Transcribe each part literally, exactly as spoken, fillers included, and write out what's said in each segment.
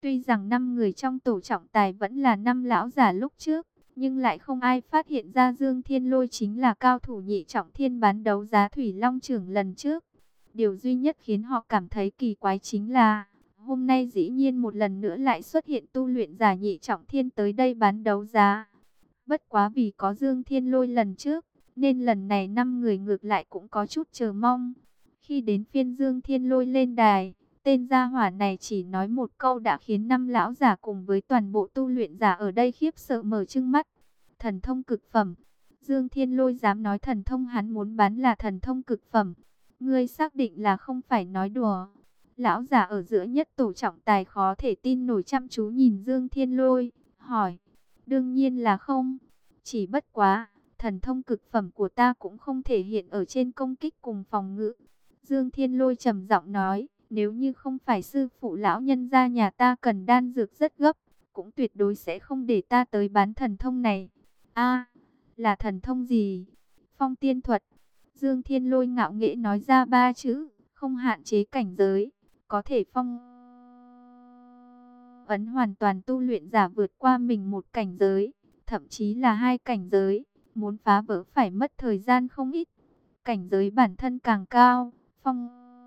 Tuy rằng năm người trong tổ trọng tài vẫn là năm lão giả lúc trước, nhưng lại không ai phát hiện ra Dương Thiên Lôi chính là cao thủ nhị trọng thiên bán đấu giá Thủy Long Trưởng lần trước. Điều duy nhất khiến họ cảm thấy kỳ quái chính là, hôm nay dĩ nhiên một lần nữa lại xuất hiện tu luyện giả nhị trọng thiên tới đây bán đấu giá. Bất quá vì có Dương Thiên Lôi lần trước, nên lần này năm người ngược lại cũng có chút chờ mong. Khi đến phiên Dương Thiên Lôi lên đài, tên gia hỏa này chỉ nói một câu đã khiến năm lão giả cùng với toàn bộ tu luyện giả ở đây khiếp sợ mở trừng mắt. Thần thông cực phẩm. Dương Thiên Lôi dám nói thần thông hắn muốn bán là thần thông cực phẩm. Ngươi xác định là không phải nói đùa. Lão giả ở giữa nhất tổ trọng tài khó thể tin nổi chăm chú nhìn Dương Thiên Lôi, hỏi. Đương nhiên là không. Chỉ bất quá, thần thông cực phẩm của ta cũng không thể hiện ở trên công kích cùng phòng ngự. Dương Thiên Lôi trầm giọng nói, nếu như không phải sư phụ lão nhân gia nhà ta cần đan dược rất gấp, cũng tuyệt đối sẽ không để ta tới bán thần thông này. A, là thần thông gì? Phong tiên thuật. Dương Thiên Lôi ngạo nghễ nói ra ba chữ, không hạn chế cảnh giới, có thể phong ấn hoàn toàn tu luyện giả vượt qua mình một cảnh giới, thậm chí là hai cảnh giới, muốn phá vỡ phải mất thời gian không ít. Cảnh giới bản thân càng cao, phong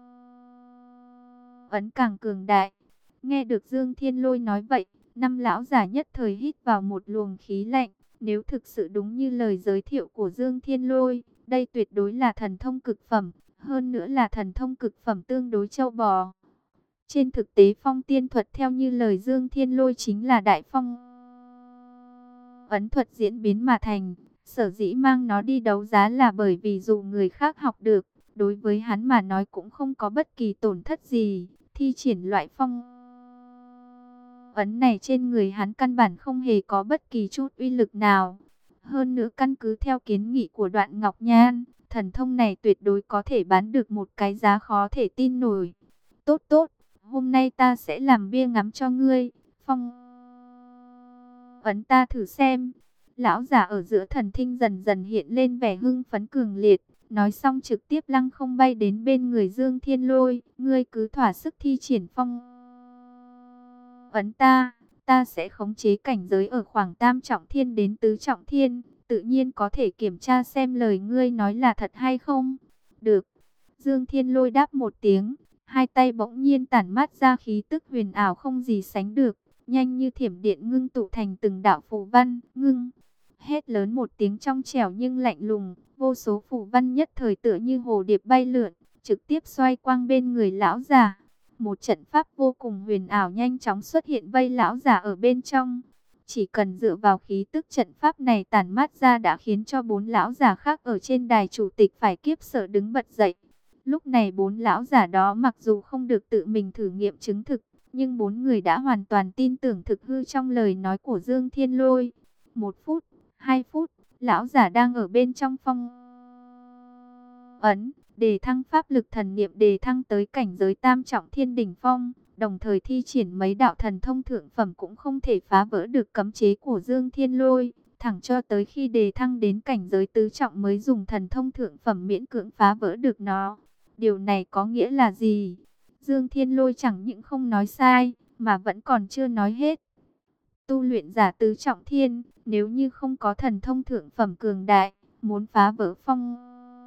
ấn càng cường đại. Nghe được Dương Thiên Lôi nói vậy, năm lão giả nhất thời hít vào một luồng khí lạnh. Nếu thực sự đúng như lời giới thiệu của Dương Thiên Lôi, đây tuyệt đối là thần thông cực phẩm, hơn nữa là thần thông cực phẩm tương đối châu bò. Trên thực tế phong tiên thuật theo như lời Dương Thiên Lôi chính là đại phong ấn thuật diễn biến mà thành. Sở dĩ mang nó đi đấu giá là bởi vì dù người khác học được, đối với hắn mà nói cũng không có bất kỳ tổn thất gì. Thi triển loại phong ấn này trên người hắn căn bản không hề có bất kỳ chút uy lực nào. Hơn nữa căn cứ theo kiến nghị của Đoạn Ngọc Nhan, thần thông này tuyệt đối có thể bán được một cái giá khó thể tin nổi. Tốt tốt, hôm nay ta sẽ làm bia ngắm cho ngươi, phong ấn ta thử xem. Lão giả ở giữa thần thinh dần dần hiện lên vẻ hưng phấn cường liệt, nói xong trực tiếp lăng không bay đến bên người Dương Thiên Lôi. Ngươi cứ thỏa sức thi triển phong ấn ta, ta sẽ khống chế cảnh giới ở khoảng tam trọng thiên đến tứ trọng thiên, tự nhiên có thể kiểm tra xem lời ngươi nói là thật hay không. Được. Dương Thiên Lôi đáp một tiếng, hai tay bỗng nhiên tản mát ra khí tức huyền ảo không gì sánh được, nhanh như thiểm điện ngưng tụ thành từng đạo phù văn, ngưng. Hét lớn một tiếng trong trẻo nhưng lạnh lùng, vô số phù văn nhất thời tựa như hồ điệp bay lượn, trực tiếp xoay quanh bên người lão giả. Một trận pháp vô cùng huyền ảo nhanh chóng xuất hiện vây lão giả ở bên trong. Chỉ cần dựa vào khí tức trận pháp này tản mát ra đã khiến cho bốn lão giả khác ở trên đài chủ tịch phải kiếp sợ đứng bật dậy. Lúc này bốn lão giả đó mặc dù không được tự mình thử nghiệm chứng thực, nhưng bốn người đã hoàn toàn tin tưởng thực hư trong lời nói của Dương Thiên Lôi. Một phút, hai phút, lão giả đang ở bên trong phong ấn, đề thăng pháp lực thần niệm đề thăng tới cảnh giới tam trọng thiên đỉnh phong, đồng thời thi triển mấy đạo thần thông thượng phẩm cũng không thể phá vỡ được cấm chế của Dương Thiên Lôi, thẳng cho tới khi đề thăng đến cảnh giới tứ trọng mới dùng thần thông thượng phẩm miễn cưỡng phá vỡ được nó. Điều này có nghĩa là gì? Dương Thiên Lôi chẳng những không nói sai, mà vẫn còn chưa nói hết. Tu luyện giả tứ trọng thiên, nếu như không có thần thông thượng phẩm cường đại, muốn phá vỡ phong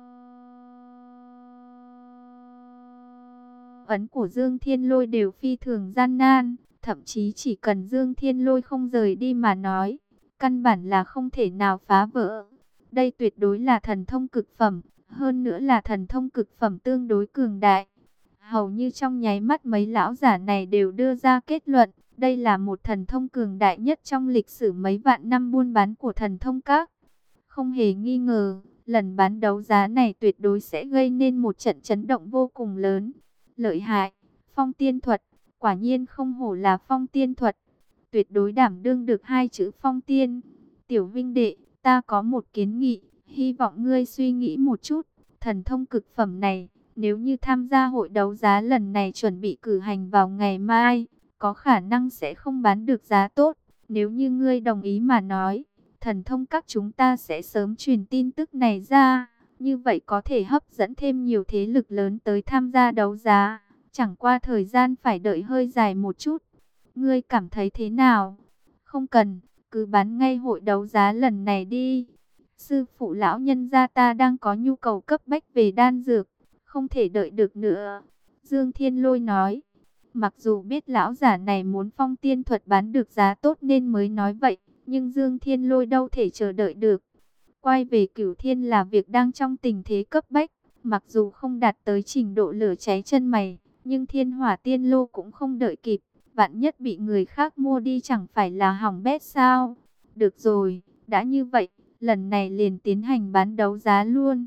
ấn của Dương Thiên Lôi đều phi thường gian nan, thậm chí chỉ cần Dương Thiên Lôi không rời đi mà nói, căn bản là không thể nào phá vỡ. Đây tuyệt đối là thần thông cực phẩm, hơn nữa là thần thông cực phẩm tương đối cường đại. Hầu như trong nháy mắt mấy lão giả này đều đưa ra kết luận, đây là một thần thông cường đại nhất trong lịch sử mấy vạn năm buôn bán của thần thông các. Không hề nghi ngờ, lần bán đấu giá này tuyệt đối sẽ gây nên một trận chấn động vô cùng lớn. Lợi hại, phong tiên thuật, quả nhiên không hổ là phong tiên thuật, tuyệt đối đảm đương được hai chữ phong tiên. Tiểu vinh đệ, ta có một kiến nghị, hy vọng ngươi suy nghĩ một chút, thần thông cực phẩm này, nếu như tham gia hội đấu giá lần này chuẩn bị cử hành vào ngày mai, có khả năng sẽ không bán được giá tốt. Nếu như ngươi đồng ý mà nói, thần thông các chúng ta sẽ sớm truyền tin tức này ra. Như vậy có thể hấp dẫn thêm nhiều thế lực lớn tới tham gia đấu giá. Chẳng qua thời gian phải đợi hơi dài một chút. Ngươi cảm thấy thế nào? Không cần, cứ bán ngay hội đấu giá lần này đi. Sư phụ lão nhân gia ta đang có nhu cầu cấp bách về đan dược, không thể đợi được nữa. Dương Thiên Lôi nói, mặc dù biết lão giả này muốn phong tiên thuật bán được giá tốt nên mới nói vậy, nhưng Dương Thiên Lôi đâu thể chờ đợi được. Quay về Cửu Thiên là việc đang trong tình thế cấp bách, mặc dù không đạt tới trình độ lửa cháy chân mày, nhưng Thiên Hỏa Tiên Lô cũng không đợi kịp, vạn nhất bị người khác mua đi chẳng phải là hỏng bét sao? Được rồi, đã như vậy, lần này liền tiến hành bán đấu giá luôn.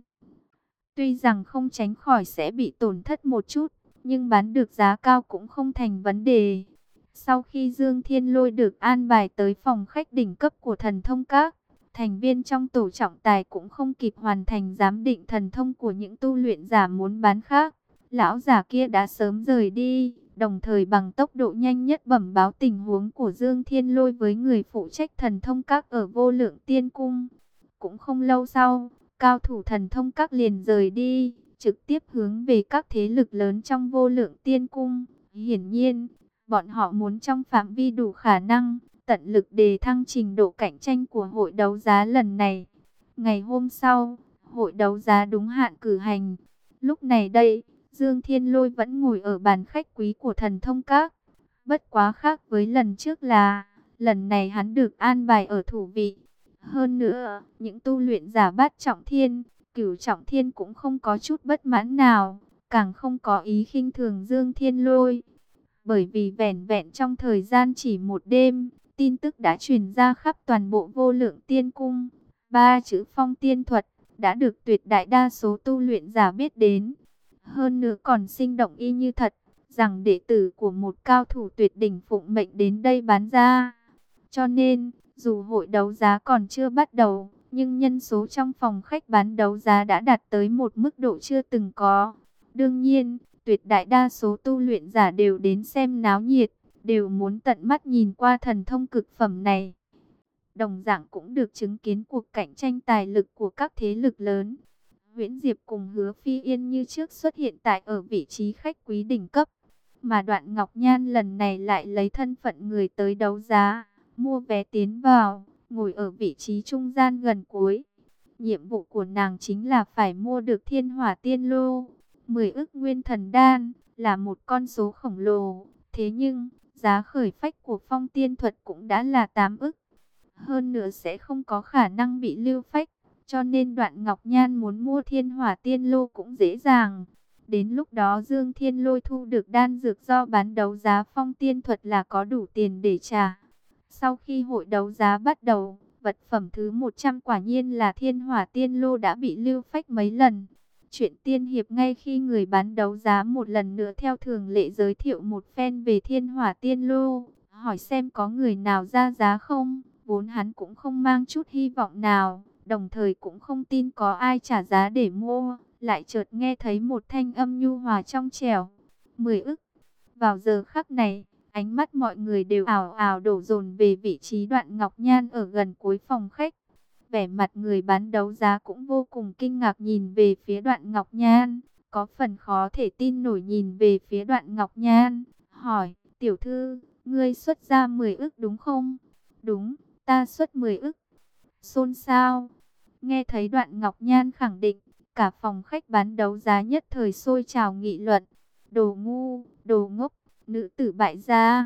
Tuy rằng không tránh khỏi sẽ bị tổn thất một chút, nhưng bán được giá cao cũng không thành vấn đề. Sau khi Dương Thiên Lôi được an bài tới phòng khách đỉnh cấp của Thần Thông Các, thành viên trong tổ trọng tài cũng không kịp hoàn thành giám định thần thông của những tu luyện giả muốn bán khác. Lão giả kia đã sớm rời đi, đồng thời bằng tốc độ nhanh nhất bẩm báo tình huống của Dương Thiên Lôi với người phụ trách Thần Thông Các ở Vô Lượng Tiên Cung. Cũng không lâu sau, cao thủ Thần Thông Các liền rời đi, trực tiếp hướng về các thế lực lớn trong Vô Lượng Tiên Cung. Hiển nhiên, bọn họ muốn trong phạm vi đủ khả năng, tận lực đề thăng trình độ cạnh tranh của hội đấu giá lần này. Ngày hôm sau, hội đấu giá đúng hạn cử hành. Lúc này đây, Dương Thiên Lôi vẫn ngồi ở bàn khách quý của Thần Thông Các. Bất quá khác với lần trước là, lần này hắn được an bài ở thủ vị. Hơn nữa, những tu luyện giả bát trọng thiên, cửu trọng thiên cũng không có chút bất mãn nào, càng không có ý khinh thường Dương Thiên Lôi. Bởi vì vẻn vẹn trong thời gian chỉ một đêm, tin tức đã truyền ra khắp toàn bộ Vô Lượng Tiên Cung. Ba chữ phong tiên thuật đã được tuyệt đại đa số tu luyện giả biết đến. Hơn nữa còn sinh động y như thật, rằng đệ tử của một cao thủ tuyệt đỉnh phụng mệnh đến đây bán ra. Cho nên, dù hội đấu giá còn chưa bắt đầu, nhưng nhân số trong phòng khách bán đấu giá đã đạt tới một mức độ chưa từng có. Đương nhiên, tuyệt đại đa số tu luyện giả đều đến xem náo nhiệt, đều muốn tận mắt nhìn qua thần thông cực phẩm này. Đồng dạng cũng được chứng kiến cuộc cạnh tranh tài lực của các thế lực lớn. Huyễn Diệp cùng Hứa Phi Yên như trước xuất hiện tại ở vị trí khách quý đỉnh cấp, mà Đoạn Ngọc Nhan lần này lại lấy thân phận người tới đấu giá, mua vé tiến vào, ngồi ở vị trí trung gian gần cuối. Nhiệm vụ của nàng chính là phải mua được Thiên Hỏa Tiên Lô. mười ức nguyên thần đan là một con số khổng lồ, thế nhưng giá khởi phách của phong tiên thuật cũng đã là tám ức. Hơn nữa sẽ không có khả năng bị lưu phách, cho nên Đoạn Ngọc Nhan muốn mua Thiên Hỏa Tiên Lô cũng dễ dàng. Đến lúc đó Dương Thiên Lôi thu được đan dược do bán đấu giá phong tiên thuật là có đủ tiền để trả. Sau khi hội đấu giá bắt đầu, vật phẩm thứ một trăm quả nhiên là Thiên Hỏa Tiên Lô đã bị lưu phách mấy lần. Chuyện tiên hiệp ngay khi người bán đấu giá một lần nữa theo thường lệ giới thiệu một phen về Thiên Hỏa Tiên Lô, hỏi xem có người nào ra giá không. Vốn hắn cũng không mang chút hy vọng nào, đồng thời cũng không tin có ai trả giá để mua, lại chợt nghe thấy một thanh âm nhu hòa trong trẻo. Mười ức. Vào giờ khắc này, ánh mắt mọi người đều ảo ảo đổ dồn về vị trí Đoạn Ngọc Nhan ở gần cuối phòng khách. Vẻ mặt người bán đấu giá cũng vô cùng kinh ngạc nhìn về phía Đoạn Ngọc Nhan, có phần khó thể tin nổi nhìn về phía Đoạn Ngọc Nhan, hỏi, tiểu thư, ngươi xuất ra mười ức đúng không? Đúng, ta xuất mười ức. Xôn xao. Nghe thấy Đoạn Ngọc Nhan khẳng định, cả phòng khách bán đấu giá nhất thời sôi trào nghị luận. Đồ ngu, đồ ngốc, nữ tử bại gia.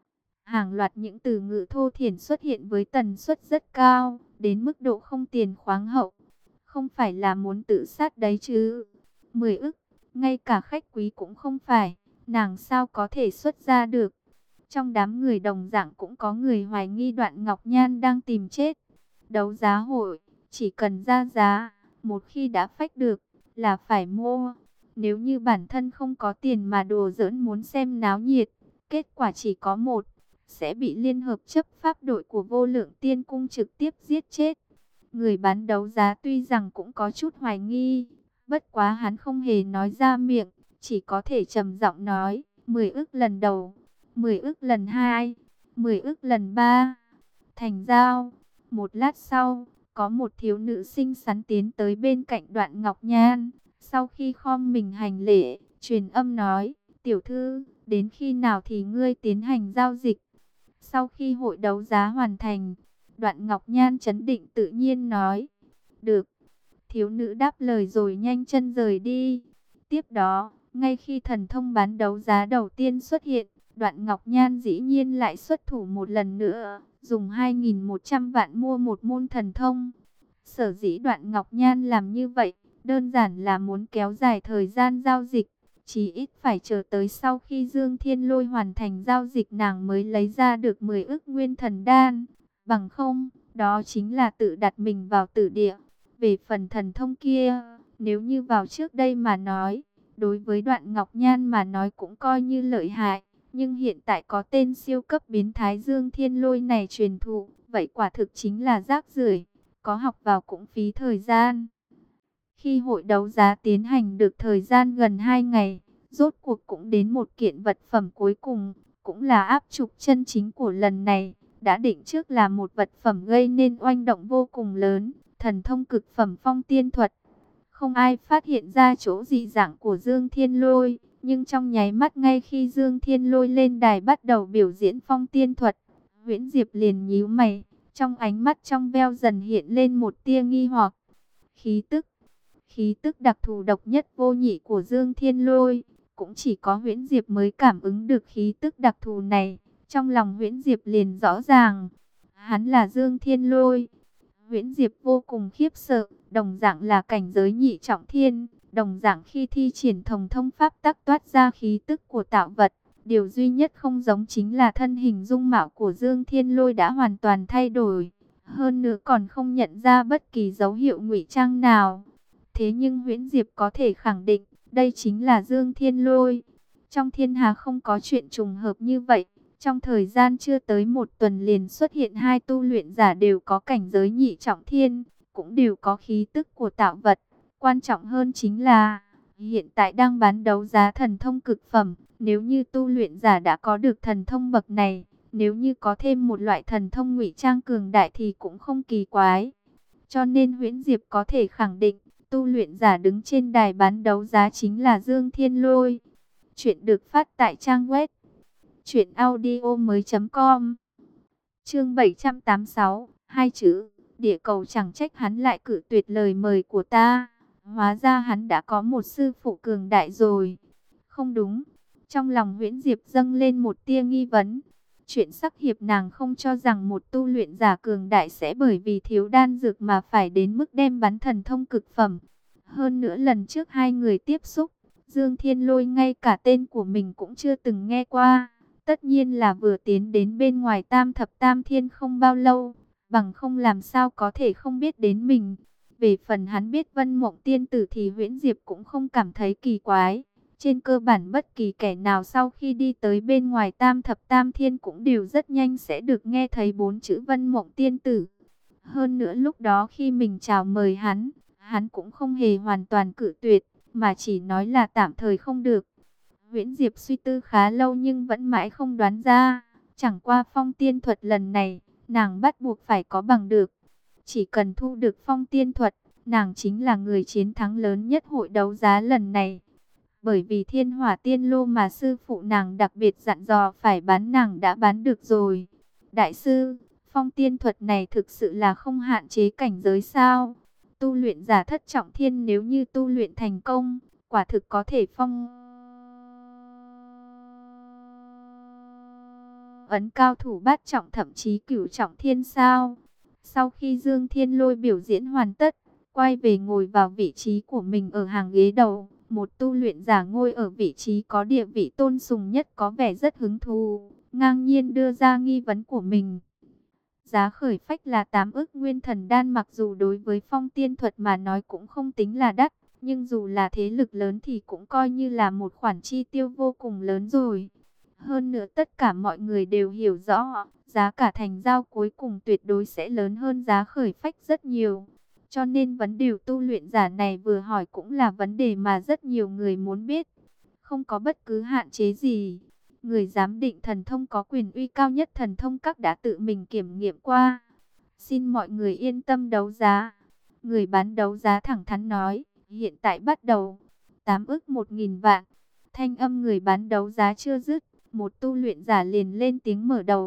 Hàng loạt những từ ngữ thô thiển xuất hiện với tần suất rất cao, đến mức độ không tiền khoáng hậu. Không phải là muốn tự sát đấy chứ. Mười ức, ngay cả khách quý cũng không phải, nàng sao có thể xuất ra được. Trong đám người đồng dạng cũng có người hoài nghi Đoạn Ngọc Nhan đang tìm chết. Đấu giá hội, chỉ cần ra giá, một khi đã phách được, là phải mua. Nếu như bản thân không có tiền mà đùa giỡn muốn xem náo nhiệt, kết quả chỉ có một, sẽ bị Liên hợp chấp pháp đội của Vô Lượng Tiên Cung trực tiếp giết chết. Người bán đấu giá tuy rằng cũng có chút hoài nghi, bất quá hắn không hề nói ra miệng, chỉ có thể trầm giọng nói, mười ức lần đầu, mười ức lần hai, mười ức lần ba. Thành giao. Một lát sau, có một thiếu nữ xinh xắn tiến tới bên cạnh Đoạn Ngọc Nhan. Sau khi khom mình hành lễ, truyền âm nói, tiểu thư, đến khi nào thì ngươi tiến hành giao dịch? Sau khi hội đấu giá hoàn thành, Đoạn Ngọc Nhan trấn định tự nhiên nói, được. Thiếu nữ đáp lời rồi nhanh chân rời đi. Tiếp đó, ngay khi thần thông bán đấu giá đầu tiên xuất hiện, Đoạn Ngọc Nhan dĩ nhiên lại xuất thủ một lần nữa, dùng hai nghìn một trăm vạn mua một môn thần thông. Sở dĩ Đoạn Ngọc Nhan làm như vậy, đơn giản là muốn kéo dài thời gian giao dịch. Chỉ ít phải chờ tới sau khi Dương Thiên Lôi hoàn thành giao dịch nàng mới lấy ra được mười ức nguyên thần đan. Bằng không, đó chính là tự đặt mình vào tử địa. Về phần thần thông kia, nếu như vào trước đây mà nói, đối với Đoạn Ngọc Nhan mà nói cũng coi như lợi hại. Nhưng hiện tại có tên siêu cấp biến thái Dương Thiên Lôi này truyền thụ, vậy quả thực chính là rác rưởi, có học vào cũng phí thời gian. Khi hội đấu giá tiến hành được thời gian gần hai ngày, rốt cuộc cũng đến một kiện vật phẩm cuối cùng, cũng là áp trục chân chính của lần này. Đã định trước là một vật phẩm gây nên oanh động vô cùng lớn, thần thông cực phẩm phong tiên thuật. Không ai phát hiện ra chỗ dị dạng của Dương Thiên Lôi, nhưng trong nháy mắt ngay khi Dương Thiên Lôi lên đài bắt đầu biểu diễn phong tiên thuật, Huyễn Diệp liền nhíu mày, trong ánh mắt trong veo dần hiện lên một tia nghi hoặc. Khí tức, khí tức đặc thù độc nhất vô nhị của Dương Thiên Lôi, cũng chỉ có Huyễn Diệp mới cảm ứng được khí tức đặc thù này. Trong lòng Huyễn Diệp liền rõ ràng, hắn là Dương Thiên Lôi. Huyễn Diệp vô cùng khiếp sợ, đồng dạng là cảnh giới nhị trọng thiên, đồng dạng khi thi triển thần thông pháp tắc toát ra khí tức của tạo vật. Điều duy nhất không giống chính là thân hình dung mạo của Dương Thiên Lôi đã hoàn toàn thay đổi, hơn nữa còn không nhận ra bất kỳ dấu hiệu ngụy trang nào. Thế nhưng Huyễn Diệp có thể khẳng định, đây chính là Dương Thiên Lôi. Trong thiên hà không có chuyện trùng hợp như vậy. Trong thời gian chưa tới một tuần liền xuất hiện hai tu luyện giả đều có cảnh giới nhị trọng thiên, cũng đều có khí tức của tạo vật. Quan trọng hơn chính là, hiện tại đang bán đấu giá thần thông cực phẩm. Nếu như tu luyện giả đã có được thần thông bậc này, nếu như có thêm một loại thần thông ngụy trang cường đại thì cũng không kỳ quái. Cho nên Huyễn Diệp có thể khẳng định, tu luyện giả đứng trên đài bán đấu giá chính là Dương Thiên Lôi. Chuyện được phát tại trang web truyện audio mới chấm com. Chương bảy trăm tám mươi sáu, hai chữ, địa cầu. Chẳng trách hắn lại cự tuyệt lời mời của ta. Hóa ra hắn đã có một sư phụ cường đại rồi. Không đúng. Trong lòng Huyễn Diệp dâng lên một tia nghi vấn. Chuyện sắc hiệp nàng không cho rằng một tu luyện giả cường đại sẽ bởi vì thiếu đan dược mà phải đến mức đem bắn thần thông cực phẩm. Hơn nữa lần trước hai người tiếp xúc, Dương Thiên Lôi ngay cả tên của mình cũng chưa từng nghe qua. Tất nhiên là vừa tiến đến bên ngoài tam thập tam thiên không bao lâu, bằng không làm sao có thể không biết đến mình. Về phần hắn biết Vân Mộng tiên tử thì Huyễn Diệp cũng không cảm thấy kỳ quái. Trên cơ bản bất kỳ kẻ nào sau khi đi tới bên ngoài tam thập tam thiên cũng đều rất nhanh sẽ được nghe thấy bốn chữ Vân Mộng tiên tử. Hơn nữa lúc đó khi mình chào mời hắn, hắn cũng không hề hoàn toàn cự tuyệt, mà chỉ nói là tạm thời không được. Huyễn Diệp suy tư khá lâu nhưng vẫn mãi không đoán ra. Chẳng qua phong tiên thuật lần này, nàng bắt buộc phải có bằng được. Chỉ cần thu được phong tiên thuật, nàng chính là người chiến thắng lớn nhất hội đấu giá lần này. Bởi vì thiên hỏa tiên lô mà sư phụ nàng đặc biệt dặn dò phải bán nàng đã bán được rồi. Đại sư, phong tiên thuật này thực sự là không hạn chế cảnh giới sao? Tu luyện giả thất trọng thiên nếu như tu luyện thành công, quả thực có thể phong ấn cao thủ bát trọng thậm chí cửu trọng thiên sao? Sau khi Dương Thiên Lôi biểu diễn hoàn tất, quay về ngồi vào vị trí của mình ở hàng ghế đầu, một tu luyện giả ngồi ở vị trí có địa vị tôn sùng nhất có vẻ rất hứng thú, ngang nhiên đưa ra nghi vấn của mình. Giá khởi phách là tám ức nguyên thần đan, mặc dù đối với phong tiên thuật mà nói cũng không tính là đắt, nhưng dù là thế lực lớn thì cũng coi như là một khoản chi tiêu vô cùng lớn rồi. Hơn nữa tất cả mọi người đều hiểu rõ, giá cả thành giao cuối cùng tuyệt đối sẽ lớn hơn giá khởi phách rất nhiều. Cho nên vấn đề tu luyện giả này vừa hỏi cũng là vấn đề mà rất nhiều người muốn biết. Không có bất cứ hạn chế gì. Người giám định thần thông có quyền uy cao nhất thần thông các đã tự mình kiểm nghiệm qua. Xin mọi người yên tâm đấu giá. Người bán đấu giá thẳng thắn nói, hiện tại bắt đầu. Tám ức một nghìn vạn. Thanh âm người bán đấu giá chưa dứt, một tu luyện giả liền lên tiếng mở đầu.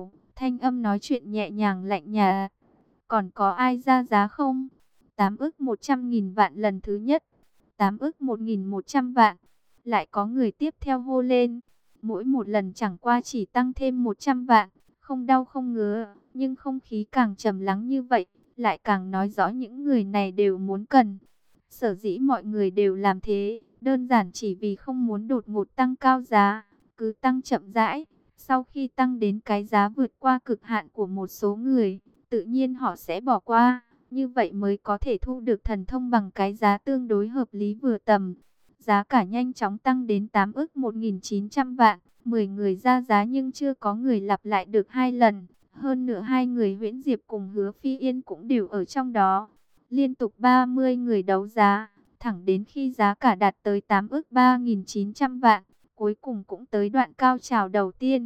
Thanh âm nói chuyện nhẹ nhàng lạnh nhạt. Còn có ai ra giá không? Tám ức một trăm nghìn vạn lần thứ nhất. Tám ức một nghìn một trăm vạn. Lại có người tiếp theo hô lên. Mỗi một lần chẳng qua chỉ tăng thêm một trăm vạn. Không đau không ngứa. Nhưng không khí càng trầm lắng như vậy. Lại càng nói rõ những người này đều muốn cần. Sở dĩ mọi người đều làm thế. Đơn giản chỉ vì không muốn đột ngột tăng cao giá. Cứ tăng chậm rãi. Sau khi tăng đến cái giá vượt qua cực hạn của một số người, tự nhiên họ sẽ bỏ qua. Như vậy mới có thể thu được thần thông bằng cái giá tương đối hợp lý vừa tầm. Giá cả nhanh chóng tăng đến tám ức một nghìn chín trăm vạn. mười người ra giá nhưng chưa có người lặp lại được hai lần. Hơn nữa hai người Huyễn Diệp cùng Hứa Phi Yên cũng đều ở trong đó. Liên tục ba mươi người đấu giá, thẳng đến khi giá cả đạt tới tám ức ba nghìn chín trăm vạn. Cuối cùng cũng tới đoạn cao trào đầu tiên.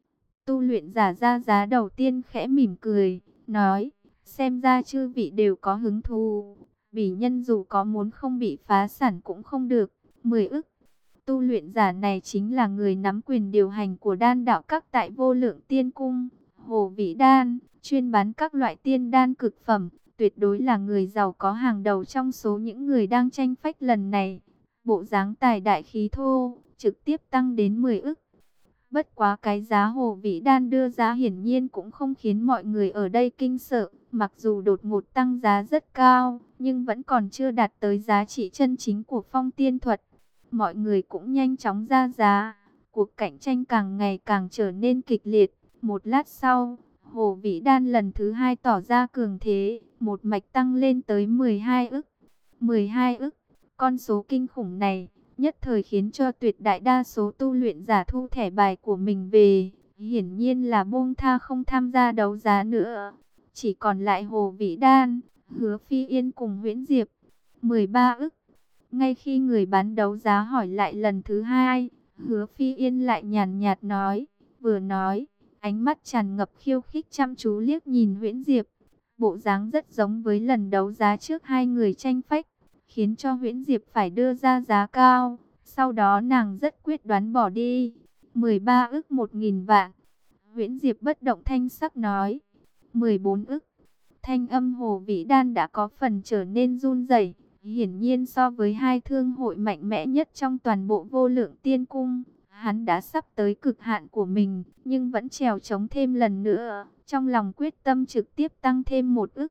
Tu luyện giả ra giá đầu tiên khẽ mỉm cười, nói, xem ra chư vị đều có hứng thú. Bỉ nhân dù có muốn không bị phá sản cũng không được. Mười ức. Tu luyện giả này chính là người nắm quyền điều hành của đan đạo các tại Vô Lượng Tiên Cung. Hồ Vĩ Đan, chuyên bán các loại tiên đan cực phẩm. Tuyệt đối là người giàu có hàng đầu trong số những người đang tranh phách lần này. Bộ dáng tài đại khí thô, trực tiếp tăng đến mười ức. Bất quá cái giá Hồ Vĩ Đan đưa ra hiển nhiên cũng không khiến mọi người ở đây kinh sợ. Mặc dù đột ngột tăng giá rất cao, nhưng vẫn còn chưa đạt tới giá trị chân chính của phong tiên thuật. Mọi người cũng nhanh chóng ra giá. Cuộc cạnh tranh càng ngày càng trở nên kịch liệt. Một lát sau, Hồ Vĩ Đan lần thứ hai tỏ ra cường thế, một mạch tăng lên tới mười hai ức. mười hai ức, con số kinh khủng này nhất thời khiến cho tuyệt đại đa số tu luyện giả thu thẻ bài của mình về, hiển nhiên là buông tha không tham gia đấu giá nữa. Chỉ còn lại Hồ Vĩ Đan, Hứa Phi Yên cùng Huyễn Diệp, mười ba ức. Ngay khi người bán đấu giá hỏi lại lần thứ hai, Hứa Phi Yên lại nhàn nhạt nói, vừa nói, ánh mắt tràn ngập khiêu khích chăm chú liếc nhìn Huyễn Diệp. Bộ dáng rất giống với lần đấu giá trước hai người tranh phách, khiến cho Huyễn Diệp phải đưa ra giá cao. Sau đó nàng rất quyết đoán bỏ đi. mười ba ức một nghìn vạn. Huyễn Diệp bất động thanh sắc nói. mười bốn ức. Thanh âm Hồ Vĩ Đan đã có phần trở nên run rẩy. Hiển nhiên so với hai thương hội mạnh mẽ nhất trong toàn bộ Vô Lượng Tiên Cung, hắn đã sắp tới cực hạn của mình, nhưng vẫn trèo chống thêm lần nữa. Trong lòng quyết tâm trực tiếp tăng thêm một ức.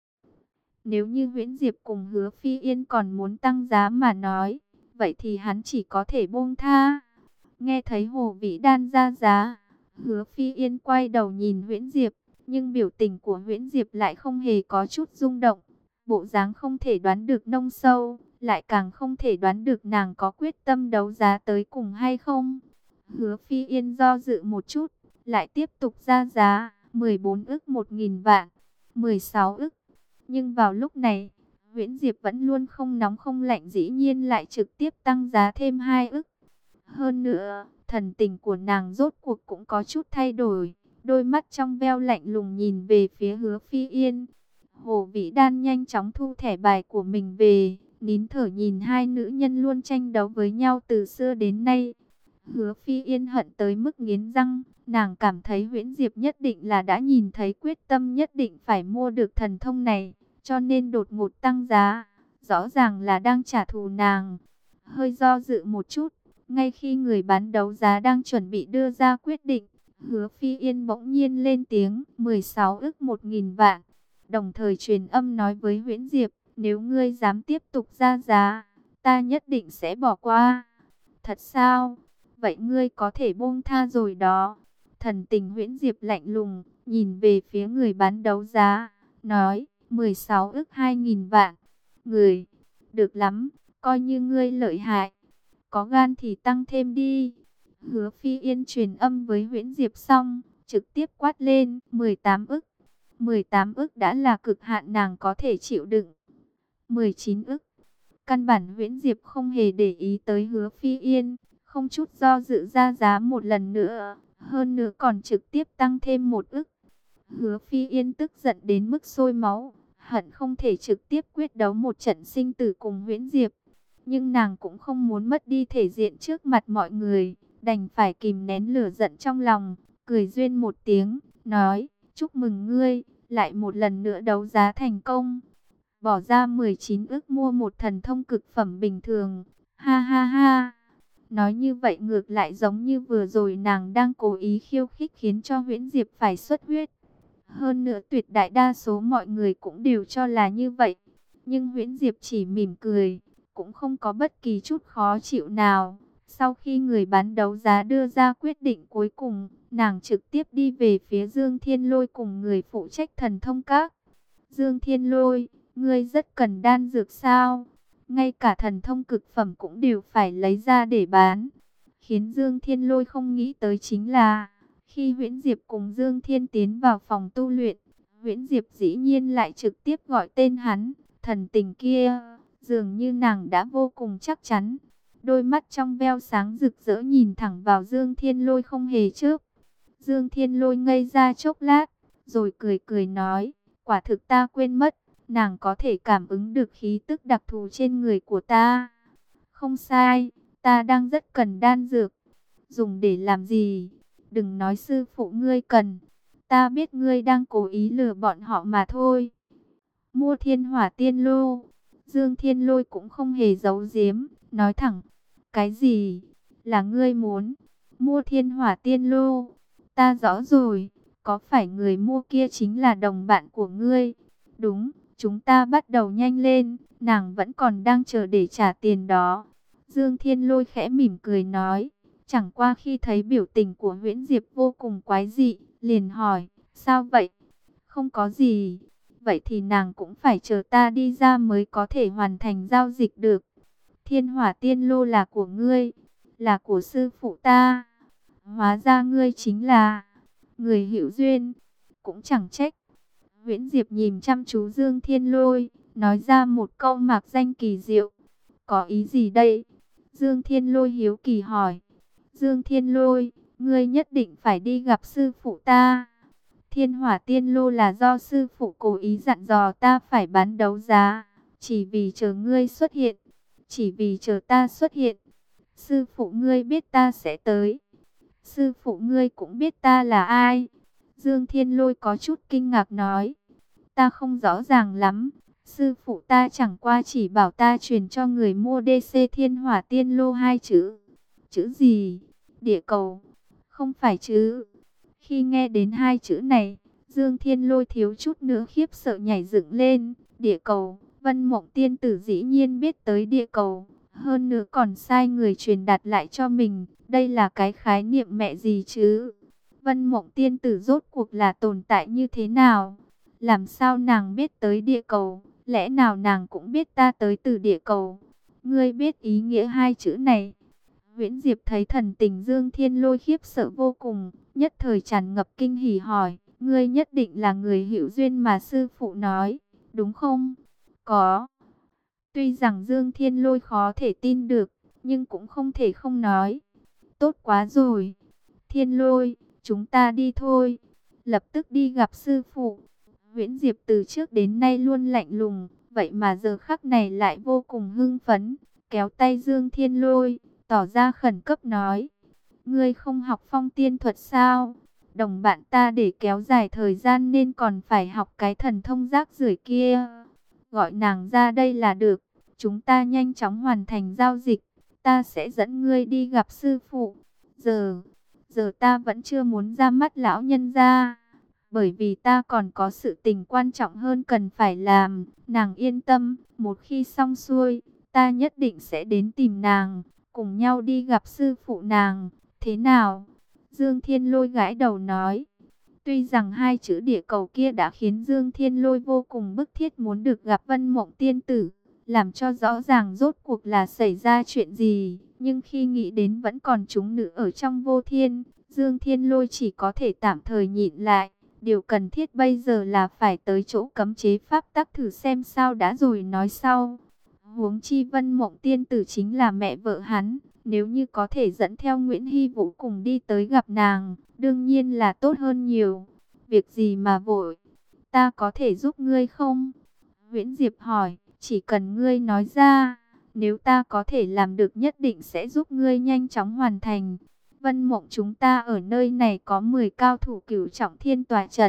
Nếu như Huyễn Diệp cùng Hứa Phi Yên còn muốn tăng giá mà nói, vậy thì hắn chỉ có thể buông tha. Nghe thấy Hồ Vĩ Đan ra giá, Hứa Phi Yên quay đầu nhìn Huyễn Diệp, nhưng biểu tình của Huyễn Diệp lại không hề có chút rung động. Bộ dáng không thể đoán được nông sâu, lại càng không thể đoán được nàng có quyết tâm đấu giá tới cùng hay không. Hứa Phi Yên do dự một chút, lại tiếp tục ra giá, mười bốn ức một nghìn vạn, mười sáu ức. Nhưng vào lúc này, Huyễn Diệp vẫn luôn không nóng không lạnh, dĩ nhiên lại trực tiếp tăng giá thêm hai ức. Hơn nữa, thần tình của nàng rốt cuộc cũng có chút thay đổi, đôi mắt trong veo lạnh lùng nhìn về phía Hứa Phi Yên. Hồ Vĩ Đan nhanh chóng thu thẻ bài của mình về, nín thở nhìn hai nữ nhân luôn tranh đấu với nhau từ xưa đến nay. Hứa Phi Yên hận tới mức nghiến răng, nàng cảm thấy Huyễn Diệp nhất định là đã nhìn thấy quyết tâm nhất định phải mua được thần thông này, cho nên đột ngột tăng giá, rõ ràng là đang trả thù nàng. Hơi do dự một chút, ngay khi người bán đấu giá đang chuẩn bị đưa ra quyết định, Hứa Phi Yên bỗng nhiên lên tiếng, mười sáu ức một nghìn vạn. Đồng thời truyền âm nói với Huyễn Diệp, nếu ngươi dám tiếp tục ra giá, ta nhất định sẽ bỏ qua. Thật sao? Vậy ngươi có thể buông tha rồi đó. Thần tình Huyễn Diệp lạnh lùng, nhìn về phía người bán đấu giá, nói, mười sáu ức hai nghìn vạn. Người, được lắm, coi như ngươi lợi hại. Có gan thì tăng thêm đi. Hứa Phi Yên truyền âm với Huyễn Diệp xong, trực tiếp quát lên, mười tám ức. mười tám ức đã là cực hạn nàng có thể chịu đựng. mười chín ức. Căn bản Huyễn Diệp không hề để ý tới Hứa Phi Yên, không chút do dự ra giá một lần nữa, hơn nữa còn trực tiếp tăng thêm một ức. Hứa Phi Yên tức giận đến mức sôi máu, hận không thể trực tiếp quyết đấu một trận sinh tử cùng Huyễn Diệp. Nhưng nàng cũng không muốn mất đi thể diện trước mặt mọi người, đành phải kìm nén lửa giận trong lòng, cười duyên một tiếng, nói, Chúc mừng ngươi, lại một lần nữa đấu giá thành công. Bỏ ra mười chín ức mua một thần thông cực phẩm bình thường. Ha ha ha. Nói như vậy ngược lại giống như vừa rồi nàng đang cố ý khiêu khích khiến cho Huyễn Diệp phải xuất huyết. Hơn nữa tuyệt đại đa số mọi người cũng đều cho là như vậy. Nhưng Huyễn Diệp chỉ mỉm cười, cũng không có bất kỳ chút khó chịu nào. Sau khi người bán đấu giá đưa ra quyết định cuối cùng, nàng trực tiếp đi về phía Dương Thiên Lôi cùng người phụ trách thần thông các. Dương Thiên Lôi, ngươi rất cần đan dược sao? Ngay cả thần thông cực phẩm cũng đều phải lấy ra để bán. Khiến Dương Thiên Lôi không nghĩ tới chính là, khi Huyễn Diệp cùng Dương Thiên tiến vào phòng tu luyện, Huyễn Diệp dĩ nhiên lại trực tiếp gọi tên hắn, thần tình kia, dường như nàng đã vô cùng chắc chắn. Đôi mắt trong veo sáng rực rỡ nhìn thẳng vào Dương Thiên Lôi không hề chớp. Dương Thiên Lôi ngây ra chốc lát, rồi cười cười nói, quả thực ta quên mất, nàng có thể cảm ứng được khí tức đặc thù trên người của ta. Không sai, ta đang rất cần đan dược. Dùng để làm gì? Đừng nói sư phụ ngươi cần. Ta biết ngươi đang cố ý lừa bọn họ mà thôi. Mua Thiên Hỏa Tiên Lô. Dương Thiên Lôi cũng không hề giấu giếm, nói thẳng. Cái gì? Là ngươi muốn mua Thiên Hỏa Tiên Lô? Ta rõ rồi, có phải người mua kia chính là đồng bạn của ngươi? Đúng, chúng ta bắt đầu nhanh lên, nàng vẫn còn đang chờ để trả tiền đó. Dương Thiên Lôi khẽ mỉm cười nói, chẳng qua khi thấy biểu tình của Huyễn Diệp vô cùng quái dị, liền hỏi, sao vậy? Không có gì, vậy thì nàng cũng phải chờ ta đi ra mới có thể hoàn thành giao dịch được. Thiên Hỏa Tiên Lô là của ngươi, là của sư phụ ta. Hóa ra ngươi chính là người hữu duyên, cũng chẳng trách. Huyễn Diệp nhìn chăm chú Dương Thiên Lôi, nói ra một câu mạc danh kỳ diệu. Có ý gì đây? Dương Thiên Lôi hiếu kỳ hỏi. Dương Thiên Lôi, ngươi nhất định phải đi gặp sư phụ ta. Thiên Hỏa Tiên Lô là do sư phụ cố ý dặn dò ta phải bán đấu giá, chỉ vì chờ ngươi xuất hiện, chỉ vì chờ ta xuất hiện. Sư phụ ngươi biết ta sẽ tới. Sư phụ ngươi cũng biết ta là ai. Dương Thiên Lôi có chút kinh ngạc nói. Ta không rõ ràng lắm. Sư phụ ta chẳng qua chỉ bảo ta truyền cho người mua đê xê Thiên Hỏa Tiên Lô hai chữ. Chữ gì? Địa cầu. Không phải chứ. Khi nghe đến hai chữ này, Dương Thiên Lôi thiếu chút nữa khiếp sợ nhảy dựng lên. Địa cầu. Vân Mộng Tiên Tử dĩ nhiên biết tới địa cầu. Hơn nữa còn sai người truyền đạt lại cho mình. Đây là cái khái niệm mẹ gì chứ? Vân Mộng Tiên Tử rốt cuộc là tồn tại như thế nào? Làm sao nàng biết tới địa cầu? Lẽ nào nàng cũng biết ta tới từ địa cầu? Ngươi biết ý nghĩa hai chữ này? Huyễn Diệp thấy thần tình Dương Thiên Lôi khiếp sợ vô cùng, nhất thời tràn ngập kinh hỉ hỏi, ngươi nhất định là người hữu duyên mà sư phụ nói, đúng không? Có. Tuy rằng Dương Thiên Lôi khó thể tin được, nhưng cũng không thể không nói. Tốt quá rồi. Thiên Lôi, chúng ta đi thôi. Lập tức đi gặp sư phụ. Huyễn Diệp từ trước đến nay luôn lạnh lùng, vậy mà giờ khắc này lại vô cùng hưng phấn, kéo tay Dương Thiên Lôi, tỏ ra khẩn cấp nói. Ngươi không học phong tiên thuật sao? Đồng bạn ta để kéo dài thời gian nên còn phải học cái thần thông rác rưởi kia. Gọi nàng ra đây là được, chúng ta nhanh chóng hoàn thành giao dịch, ta sẽ dẫn ngươi đi gặp sư phụ. Giờ, giờ ta vẫn chưa muốn ra mắt lão nhân gia, bởi vì ta còn có sự tình quan trọng hơn cần phải làm. Nàng yên tâm, một khi xong xuôi, ta nhất định sẽ đến tìm nàng, cùng nhau đi gặp sư phụ nàng. Thế nào? Dương Thiên Lôi gãi đầu nói. Tuy rằng hai chữ địa cầu kia đã khiến Dương Thiên Lôi vô cùng bức thiết muốn được gặp Vân Mộng Tiên Tử, làm cho rõ ràng rốt cuộc là xảy ra chuyện gì, nhưng khi nghĩ đến vẫn còn chúng nữ ở trong vô thiên, Dương Thiên Lôi chỉ có thể tạm thời nhịn lại. Điều cần thiết bây giờ là phải tới chỗ cấm chế pháp tắc thử xem sao đã rồi nói sau. Huống chi Vân Mộng Tiên Tử chính là mẹ vợ hắn, nếu như có thể dẫn theo Nguyễn Hy Vũ cùng đi tới gặp nàng, đương nhiên là tốt hơn nhiều. Việc gì mà vội? Ta có thể giúp ngươi không? Nguyễn Diệp hỏi, chỉ cần ngươi nói ra, nếu ta có thể làm được nhất định sẽ giúp ngươi nhanh chóng hoàn thành. Vân Mộng chúng ta ở nơi này có mười cao thủ cửu trọng thiên tòa chấn,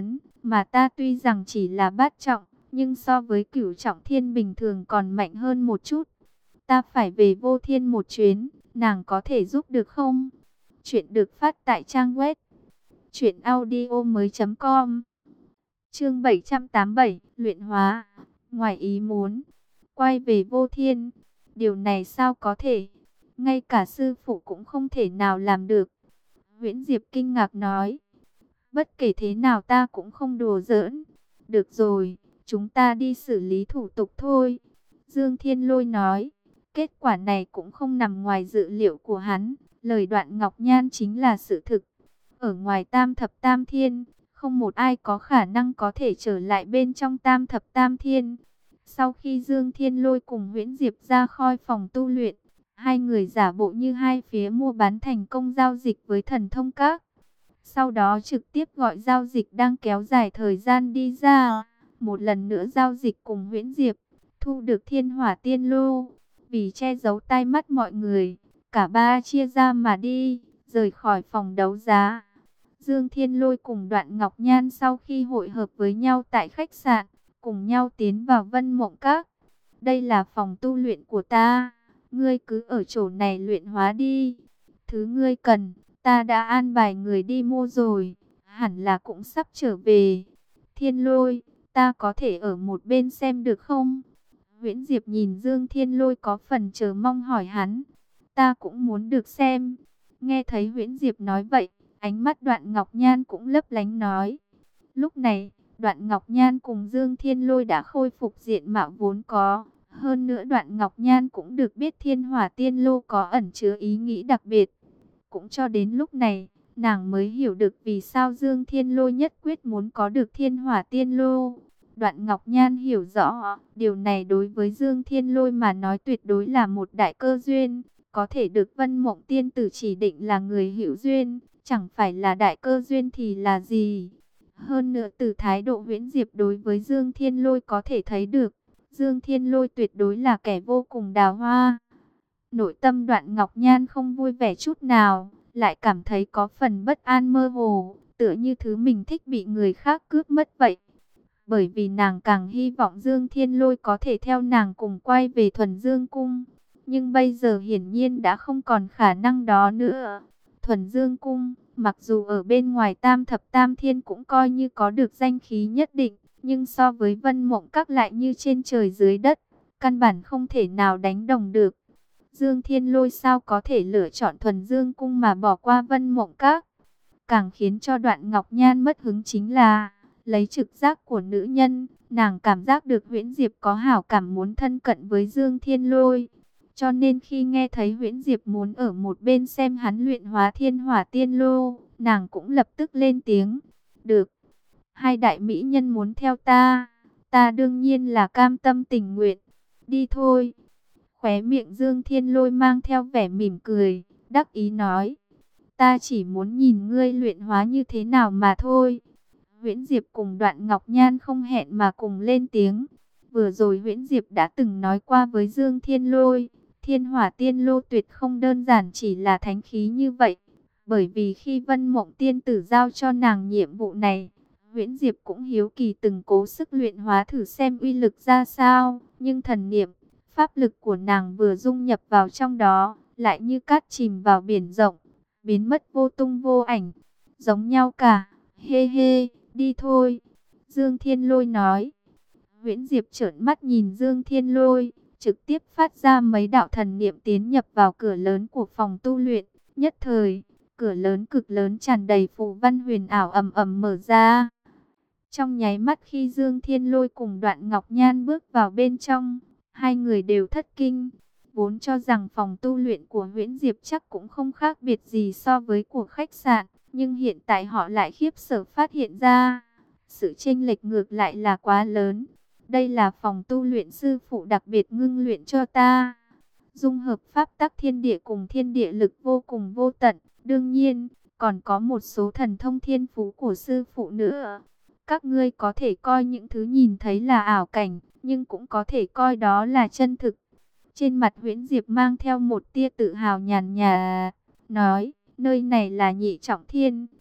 mà ta tuy rằng chỉ là bát trọng, nhưng so với cửu trọng thiên bình thường còn mạnh hơn một chút. Ta phải về Vô Thiên một chuyến, nàng có thể giúp được không? Chuyện được phát tại trang web truyện audio mới chấm com. Chương bảy trăm tám mươi bảy, luyện hóa. Ngoài ý muốn, quay về Vô Thiên, điều này sao có thể? Ngay cả sư phụ cũng không thể nào làm được. Huyễn Diệp kinh ngạc nói, bất kể thế nào ta cũng không đùa giỡn. Được rồi, chúng ta đi xử lý thủ tục thôi. Dương Thiên Lôi nói, kết quả này cũng không nằm ngoài dự liệu của hắn. Lời Đoạn Ngọc Nhan chính là sự thực. Ở ngoài Tam Thập Tam Thiên, không một ai có khả năng có thể trở lại bên trong Tam Thập Tam Thiên. Sau khi Dương Thiên Lôi cùng Huyễn Diệp ra khỏi phòng tu luyện, hai người giả bộ như hai phía mua bán thành công giao dịch với Thần Thông Các. Sau đó trực tiếp gọi giao dịch đang kéo dài thời gian đi ra. Một lần nữa giao dịch cùng Huyễn Diệp, thu được Thiên Hỏa Tiên Lô. Vì che giấu tai mắt mọi người, cả ba chia ra mà đi, rời khỏi phòng đấu giá. Dương Thiên Lôi cùng Đoạn Ngọc Nhan sau khi hội hợp với nhau tại khách sạn, cùng nhau tiến vào Vân Mộng Các. Đây là phòng tu luyện của ta, ngươi cứ ở chỗ này luyện hóa đi. Thứ ngươi cần, ta đã an bài người đi mua rồi, hẳn là cũng sắp trở về. Thiên Lôi, ta có thể ở một bên xem được không? Huyễn Diệp nhìn Dương Thiên Lôi có phần chờ mong hỏi hắn. Ta cũng muốn được xem. Nghe thấy Huyễn Diệp nói vậy, ánh mắt Đoạn Ngọc Nhan cũng lấp lánh nói. Lúc này, Đoạn Ngọc Nhan cùng Dương Thiên Lôi đã khôi phục diện mạo vốn có. Hơn nữa Đoạn Ngọc Nhan cũng được biết Thiên Hỏa Tiên Lô có ẩn chứa ý nghĩ đặc biệt. Cũng cho đến lúc này, nàng mới hiểu được vì sao Dương Thiên Lôi nhất quyết muốn có được Thiên Hỏa Tiên Lô. Đoạn Ngọc Nhan hiểu rõ, điều này đối với Dương Thiên Lôi mà nói tuyệt đối là một đại cơ duyên. Có thể được Vân Mộng Tiên Tử chỉ định là người hữu duyên, chẳng phải là đại cơ duyên thì là gì. Hơn nữa từ thái độ Huyễn Diệp đối với Dương Thiên Lôi có thể thấy được, Dương Thiên Lôi tuyệt đối là kẻ vô cùng đào hoa. Nội tâm Đoạn Ngọc Nhan không vui vẻ chút nào, lại cảm thấy có phần bất an mơ hồ, tựa như thứ mình thích bị người khác cướp mất vậy. Bởi vì nàng càng hy vọng Dương Thiên Lôi có thể theo nàng cùng quay về Thuần Dương Cung. Nhưng bây giờ hiển nhiên đã không còn khả năng đó nữa. Thuần Dương Cung, mặc dù ở bên ngoài Tam Thập Tam Thiên cũng coi như có được danh khí nhất định, nhưng so với Vân Mộng Các lại như trên trời dưới đất, căn bản không thể nào đánh đồng được. Dương Thiên Lôi sao có thể lựa chọn Thuần Dương Cung mà bỏ qua Vân Mộng Các? Càng khiến cho Đoạn Ngọc Nhan mất hứng chính là, lấy trực giác của nữ nhân, nàng cảm giác được Huyễn Diệp có hảo cảm muốn thân cận với Dương Thiên Lôi. Cho nên khi nghe thấy Huyễn Diệp muốn ở một bên xem hắn luyện hóa Thiên Hỏa Tiên Lô, nàng cũng lập tức lên tiếng. Được, hai đại mỹ nhân muốn theo ta, ta đương nhiên là cam tâm tình nguyện. Đi thôi. Khóe miệng Dương Thiên Lôi mang theo vẻ mỉm cười, đắc ý nói. Ta chỉ muốn nhìn ngươi luyện hóa như thế nào mà thôi. Huyễn Diệp cùng Đoạn Ngọc Nhan không hẹn mà cùng lên tiếng. Vừa rồi Huyễn Diệp đã từng nói qua với Dương Thiên Lôi, Thiên Hỏa Tiên Lô tuyệt không đơn giản chỉ là thánh khí như vậy. Bởi vì khi Vân Mộng Tiên Tử giao cho nàng nhiệm vụ này, Huyễn Diệp cũng hiếu kỳ từng cố sức luyện hóa thử xem uy lực ra sao. Nhưng thần niệm, pháp lực của nàng vừa dung nhập vào trong đó, lại như cát chìm vào biển rộng, biến mất vô tung vô ảnh. Giống nhau cả, hê hê, đi thôi. Dương Thiên Lôi nói. Huyễn Diệp trợn mắt nhìn Dương Thiên Lôi, trực tiếp phát ra mấy đạo thần niệm tiến nhập vào cửa lớn của phòng tu luyện. Nhất thời, cửa lớn cực lớn tràn đầy phù văn huyền ảo ầm ầm mở ra. Trong nháy mắt khi Dương Thiên Lôi cùng Đoạn Ngọc Nhan bước vào bên trong, hai người đều thất kinh. Vốn cho rằng phòng tu luyện của Huyễn Diệp chắc cũng không khác biệt gì so với của khách sạn, nhưng hiện tại họ lại khiếp sợ phát hiện ra, sự chênh lệch ngược lại là quá lớn. Đây là phòng tu luyện sư phụ đặc biệt ngưng luyện cho ta. Dung hợp pháp tắc thiên địa cùng thiên địa lực vô cùng vô tận. Đương nhiên, còn có một số thần thông thiên phú của sư phụ nữa. Các ngươi có thể coi những thứ nhìn thấy là ảo cảnh, nhưng cũng có thể coi đó là chân thực. Trên mặt Huyễn Diệp mang theo một tia tự hào nhàn nhạt, nói, nơi này là Nhị Trọng Thiên,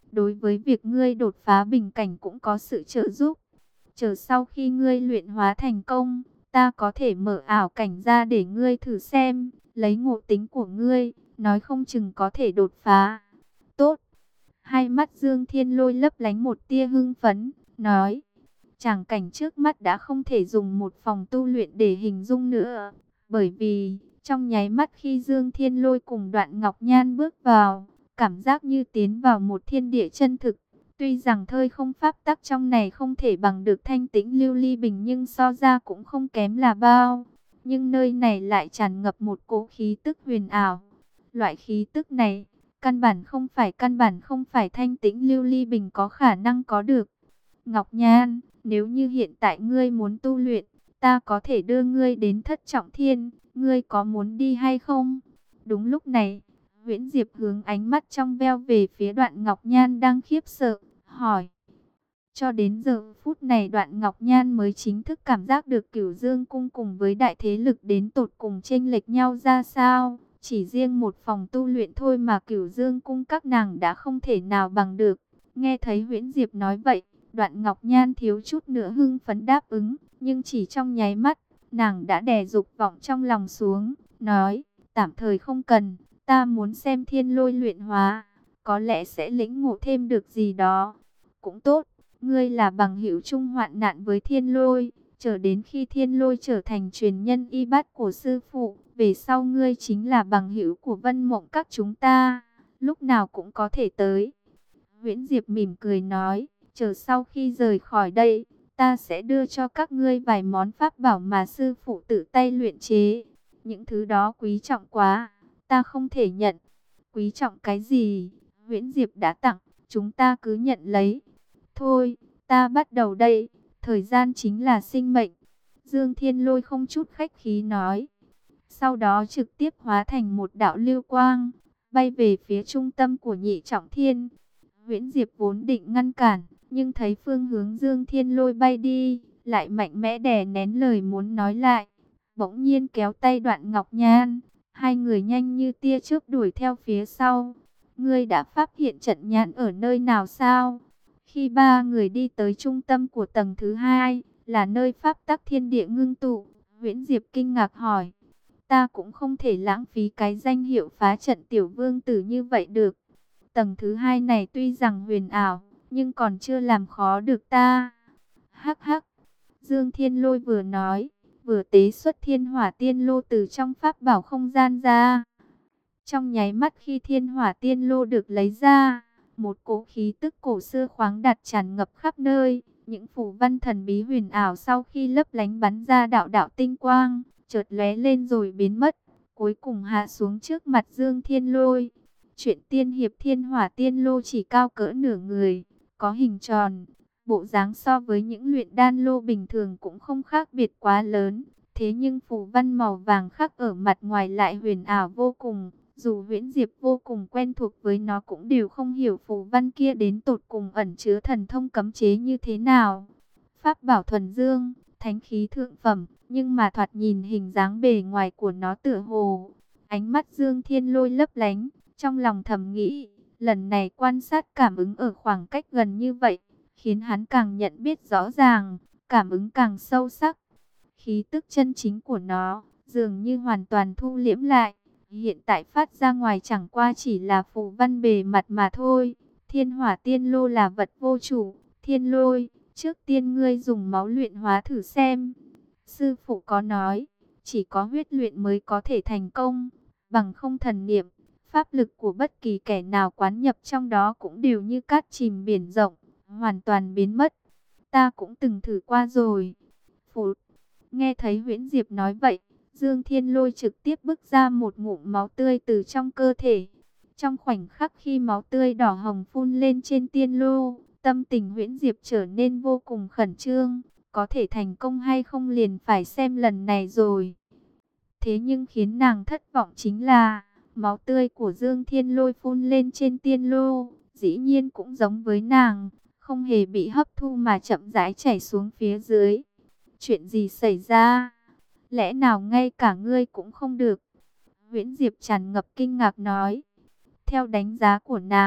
đối với việc ngươi đột phá bình cảnh cũng có sự trợ giúp. Chờ sau khi ngươi luyện hóa thành công, ta có thể mở ảo cảnh ra để ngươi thử xem, lấy ngộ tính của ngươi, nói không chừng có thể đột phá. Tốt. Hai mắt Dương Thiên Lôi lấp lánh một tia hưng phấn, nói, tràng cảnh trước mắt đã không thể dùng một phòng tu luyện để hình dung nữa, bởi vì trong nháy mắt khi Dương Thiên Lôi cùng Đoạn Ngọc Nhan bước vào, cảm giác như tiến vào một thiên địa chân thực. Tuy rằng thời không pháp tắc trong này không thể bằng được thanh tĩnh lưu ly bình, nhưng so ra cũng không kém là bao. Nhưng nơi này lại tràn ngập một cỗ khí tức huyền ảo. Loại khí tức này, căn bản không phải căn bản không phải thanh tĩnh lưu ly bình có khả năng có được. Ngọc Nhan, nếu như hiện tại ngươi muốn tu luyện, ta có thể đưa ngươi đến Thất Trọng Thiên, ngươi có muốn đi hay không? Đúng lúc này, Huyễn Diệp hướng ánh mắt trong veo về phía Đoạn Ngọc Nhan đang khiếp sợ, hỏi. Cho đến giờ phút này Đoạn Ngọc Nhan mới chính thức cảm giác được Cửu Dương Cung cùng với đại thế lực đến tột cùng chênh lệch nhau ra sao. Chỉ riêng một phòng tu luyện thôi mà Cửu Dương Cung các nàng đã không thể nào bằng được. Nghe thấy Huyễn Diệp nói vậy, Đoạn Ngọc Nhan thiếu chút nữa hưng phấn đáp ứng, nhưng chỉ trong nháy mắt, nàng đã đè dục vọng trong lòng xuống, nói, tạm thời không cần, ta muốn xem Thiên Lôi luyện hóa, có lẽ sẽ lĩnh ngộ thêm được gì đó. Cũng tốt, ngươi là bằng hữu chung hoạn nạn với Thiên Lôi, chờ đến khi Thiên Lôi trở thành truyền nhân y bát của sư phụ, về sau ngươi chính là bằng hữu của Vân Mộng các chúng ta, lúc nào cũng có thể tới. Huyễn Diệp mỉm cười nói, chờ sau khi rời khỏi đây, ta sẽ đưa cho các ngươi vài món pháp bảo mà sư phụ tự tay luyện chế. Những thứ đó quý trọng quá, ta không thể nhận. Quý trọng cái gì? Huyễn Diệp đã tặng, chúng ta cứ nhận lấy. Thôi, ta bắt đầu đây, thời gian chính là sinh mệnh. Dương Thiên Lôi không chút khách khí nói. Sau đó trực tiếp hóa thành một đạo lưu quang, bay về phía trung tâm của Nhị Trọng Thiên. Huyễn Diệp vốn định ngăn cản, nhưng thấy phương hướng Dương Thiên Lôi bay đi, lại mạnh mẽ đè nén lời muốn nói lại. Bỗng nhiên kéo tay Đoạn Ngọc Nhan, hai người nhanh như tia chớp đuổi theo phía sau. Ngươi đã phát hiện trận nhãn ở nơi nào sao? Khi ba người đi tới trung tâm của tầng thứ hai, là nơi pháp tắc thiên địa ngưng tụ, Huyễn Diệp kinh ngạc hỏi. Ta cũng không thể lãng phí cái danh hiệu phá trận tiểu vương tử như vậy được. Tầng thứ hai này tuy rằng huyền ảo, nhưng còn chưa làm khó được ta. Hắc hắc, Dương Thiên Lôi vừa nói, vừa tế xuất thiên hỏa tiên lô từ trong pháp bảo không gian ra. Trong nháy mắt khi thiên hỏa tiên lô được lấy ra, một cỗ khí tức cổ xưa khoáng đạt tràn ngập khắp nơi. Những phù văn thần bí huyền ảo sau khi lấp lánh bắn ra đạo đạo tinh quang, chợt lóe lên rồi biến mất, cuối cùng hạ xuống trước mặt Dương Thiên Lôi. Chuyện tiên hiệp thiên hỏa tiên lô chỉ cao cỡ nửa người, có hình tròn, bộ dáng so với những luyện đan lô bình thường cũng không khác biệt quá lớn. Thế nhưng phù văn màu vàng khắc ở mặt ngoài lại huyền ảo vô cùng. Dù Huyễn Diệp vô cùng quen thuộc với nó cũng đều không hiểu phù văn kia đến tột cùng ẩn chứa thần thông cấm chế như thế nào. Pháp bảo thuần dương, thánh khí thượng phẩm, nhưng mà thoạt nhìn hình dáng bề ngoài của nó tựa hồ. Ánh mắt Dương Thiên Lôi lấp lánh, trong lòng thầm nghĩ, lần này quan sát cảm ứng ở khoảng cách gần như vậy, khiến hắn càng nhận biết rõ ràng, cảm ứng càng sâu sắc. Khí tức chân chính của nó, dường như hoàn toàn thu liễm lại. Hiện tại phát ra ngoài chẳng qua chỉ là phù văn bề mặt mà thôi. Thiên hỏa tiên lô là vật vô chủ. Thiên Lôi, trước tiên ngươi dùng máu luyện hóa thử xem. Sư phụ có nói, chỉ có huyết luyện mới có thể thành công. Bằng không thần niệm, pháp lực của bất kỳ kẻ nào quán nhập trong đó cũng đều như cát chìm biển rộng, hoàn toàn biến mất. Ta cũng từng thử qua rồi. Phụt, nghe thấy Huyễn Diệp nói vậy, Dương Thiên Lôi trực tiếp bứt ra một ngụm máu tươi từ trong cơ thể. Trong khoảnh khắc khi máu tươi đỏ hồng phun lên trên tiên lô, tâm tình Huyễn Diệp trở nên vô cùng khẩn trương. Có thể thành công hay không liền phải xem lần này rồi. Thế nhưng khiến nàng thất vọng chính là, máu tươi của Dương Thiên Lôi phun lên trên tiên lô, dĩ nhiên cũng giống với nàng, không hề bị hấp thu mà chậm rãi chảy xuống phía dưới. Chuyện gì xảy ra? Lẽ nào ngay cả ngươi cũng không được? Huyễn Diệp tràn ngập kinh ngạc nói. Theo đánh giá của nàng,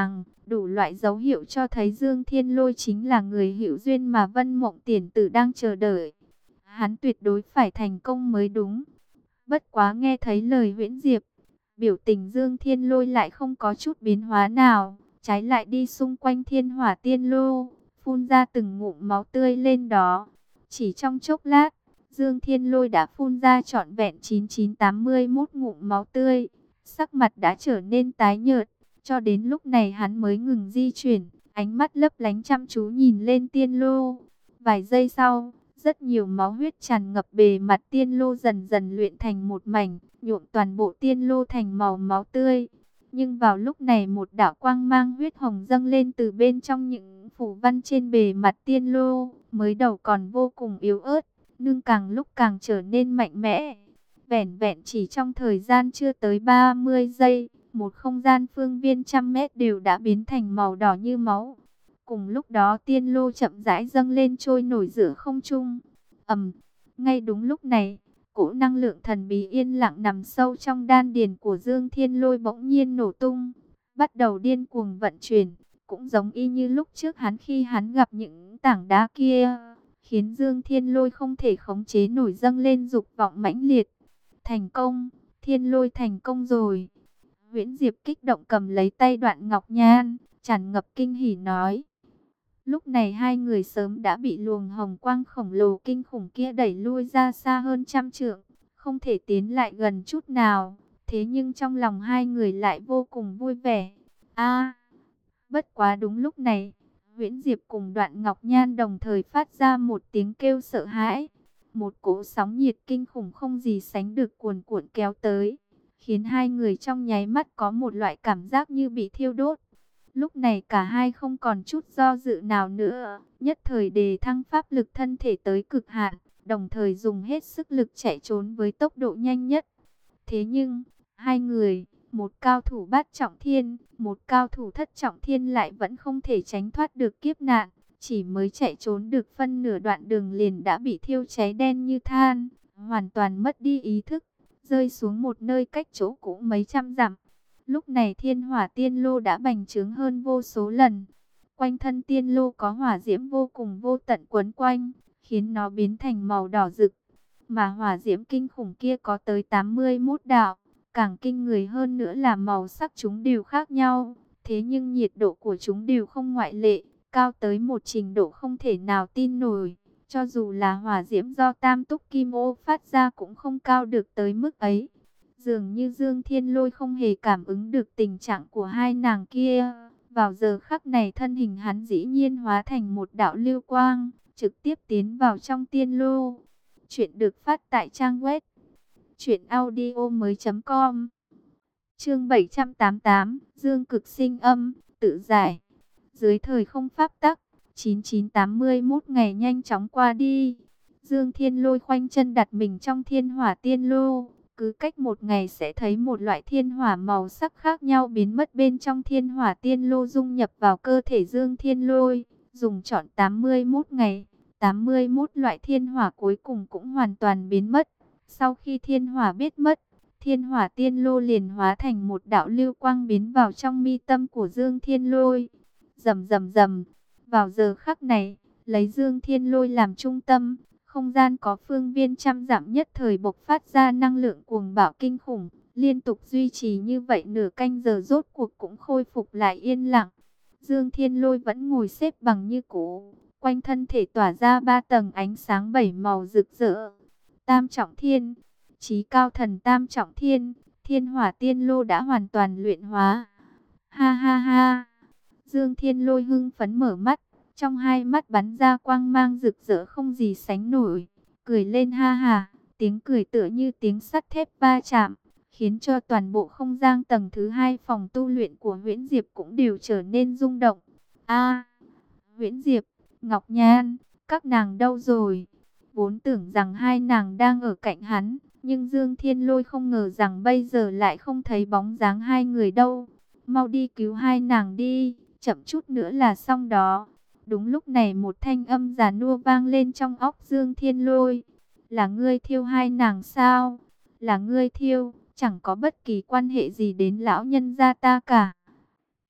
Đủ loại dấu hiệu cho thấy Dương Thiên Lôi chính là người hữu duyên mà Vân Mộng Tiền Tử đang chờ đợi. Hắn tuyệt đối phải thành công mới đúng. Bất quá nghe thấy lời Huyễn Diệp, biểu tình Dương Thiên Lôi lại không có chút biến hóa nào, trái lại đi xung quanh Thiên Hỏa Tiên Lô, phun ra từng ngụm máu tươi lên đó. Chỉ trong chốc lát, Dương Thiên Lôi đã phun ra trọn vẹn chín chín tám mươi mốt ngụm máu tươi, sắc mặt đã trở nên tái nhợt. Cho đến lúc này hắn mới ngừng di chuyển, ánh mắt lấp lánh chăm chú nhìn lên tiên lô. Vài giây sau, rất nhiều máu huyết tràn ngập bề mặt tiên lô dần dần luyện thành một mảnh, nhuộm toàn bộ tiên lô thành màu máu tươi. Nhưng vào lúc này một đạo quang mang huyết hồng dâng lên từ bên trong những phù văn trên bề mặt tiên lô, mới đầu còn vô cùng yếu ớt, nhưng càng lúc càng trở nên mạnh mẽ. Vẻn vẹn chỉ trong thời gian chưa tới ba mươi giây, một không gian phương viên trăm mét đều đã biến thành màu đỏ như máu. Cùng lúc đó tiên lô chậm rãi dâng lên trôi nổi giữa không trung. Ầm, ngay đúng lúc này, cỗ năng lượng thần bí yên lặng nằm sâu trong đan điền của Dương Thiên Lôi bỗng nhiên nổ tung, bắt đầu điên cuồng vận chuyển, cũng giống y như lúc trước hắn khi hắn gặp những tảng đá kia, khiến Dương Thiên Lôi không thể khống chế nổi dâng lên dục vọng mãnh liệt. Thành công, Thiên Lôi thành công rồi. Huyễn Diệp kích động cầm lấy tay Đoạn Ngọc Nhan, tràn ngập kinh hỉ nói. Lúc này hai người sớm đã bị luồng hồng quang khổng lồ kinh khủng kia đẩy lui ra xa hơn trăm trượng, không thể tiến lại gần chút nào. Thế nhưng trong lòng hai người lại vô cùng vui vẻ. A, bất quá đúng lúc này, Huyễn Diệp cùng Đoạn Ngọc Nhan đồng thời phát ra một tiếng kêu sợ hãi. Một cỗ sóng nhiệt kinh khủng không gì sánh được cuồn cuộn kéo tới, khiến hai người trong nháy mắt có một loại cảm giác như bị thiêu đốt. Lúc này cả hai không còn chút do dự nào nữa, nhất thời đề thăng pháp lực thân thể tới cực hạn, đồng thời dùng hết sức lực chạy trốn với tốc độ nhanh nhất. Thế nhưng, hai người, một cao thủ bát trọng thiên, một cao thủ thất trọng thiên lại vẫn không thể tránh thoát được kiếp nạn. Chỉ mới chạy trốn được phân nửa đoạn đường liền đã bị thiêu cháy đen như than, hoàn toàn mất đi ý thức, rơi xuống một nơi cách chỗ cũ mấy trăm dặm. Lúc này Thiên Hỏa Tiên Lô đã bành trướng hơn vô số lần. Quanh thân tiên lô có hỏa diễm vô cùng vô tận quấn quanh, khiến nó biến thành màu đỏ rực. Mà hỏa diễm kinh khủng kia có tới tám mươi mốt đạo, càng kinh người hơn nữa là màu sắc chúng đều khác nhau. Thế nhưng nhiệt độ của chúng đều không ngoại lệ, cao tới một trình độ không thể nào tin nổi. Cho dù là hỏa diễm do Tam Túc Kim Ô phát ra cũng không cao được tới mức ấy. Dường như Dương Thiên Lôi không hề cảm ứng được tình trạng của hai nàng kia. Vào giờ khắc này thân hình hắn dĩ nhiên hóa thành một đạo lưu quang, trực tiếp tiến vào trong tiên lô. Chuyện được phát tại trang web truyện audio mới chấm com. Chương bảy trăm tám mươi tám, Dương Cực Sinh Âm, tự giải. Dưới thời không pháp tắc, chín chín tám mươi mốt ngày nhanh chóng qua đi. Dương Thiên Lôi khoanh chân đặt mình trong Thiên Hỏa Tiên Lô. Cứ cách một ngày sẽ thấy một loại thiên hỏa màu sắc khác nhau biến mất bên trong Thiên Hỏa Tiên Lô, dung nhập vào cơ thể Dương Thiên Lôi. Dùng trọn tám mươi mốt ngày, tám mươi mốt loại thiên hỏa cuối cùng cũng hoàn toàn biến mất. Sau khi thiên hỏa biết mất, Thiên Hỏa Tiên Lô liền hóa thành một đạo lưu quang biến vào trong mi tâm của Dương Thiên Lôi. Rầm rầm rầm, vào giờ khắc này, lấy Dương Thiên Lôi làm trung tâm, không gian có phương viên trăm dặm nhất thời bộc phát ra năng lượng cuồng bạo kinh khủng, liên tục duy trì như vậy nửa canh giờ rốt cuộc cũng khôi phục lại yên lặng. Dương Thiên Lôi vẫn ngồi xếp bằng như cũ, quanh thân thể tỏa ra ba tầng ánh sáng bảy màu rực rỡ. Tam trọng thiên, chí cao thần tam trọng thiên, Thiên Hỏa Tiên Lô đã hoàn toàn luyện hóa. Ha ha ha. Dương Thiên Lôi hưng phấn mở mắt, trong hai mắt bắn ra quang mang rực rỡ không gì sánh nổi, cười lên ha ha, tiếng cười tựa như tiếng sắt thép va chạm, khiến cho toàn bộ không gian tầng thứ hai phòng tu luyện của Huyễn Diệp cũng đều trở nên rung động. A, Huyễn Diệp, Ngọc Nhan, các nàng đâu rồi? Vốn tưởng rằng hai nàng đang ở cạnh hắn, nhưng Dương Thiên Lôi không ngờ rằng bây giờ lại không thấy bóng dáng hai người đâu. Mau đi cứu hai nàng đi, chậm chút nữa là xong đó. Đúng lúc này một thanh âm già nua vang lên trong óc Dương Thiên Lôi. Là ngươi thiêu hai nàng sao? Là ngươi thiêu, chẳng có bất kỳ quan hệ gì đến lão nhân gia ta cả.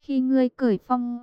Khi ngươi cởi phong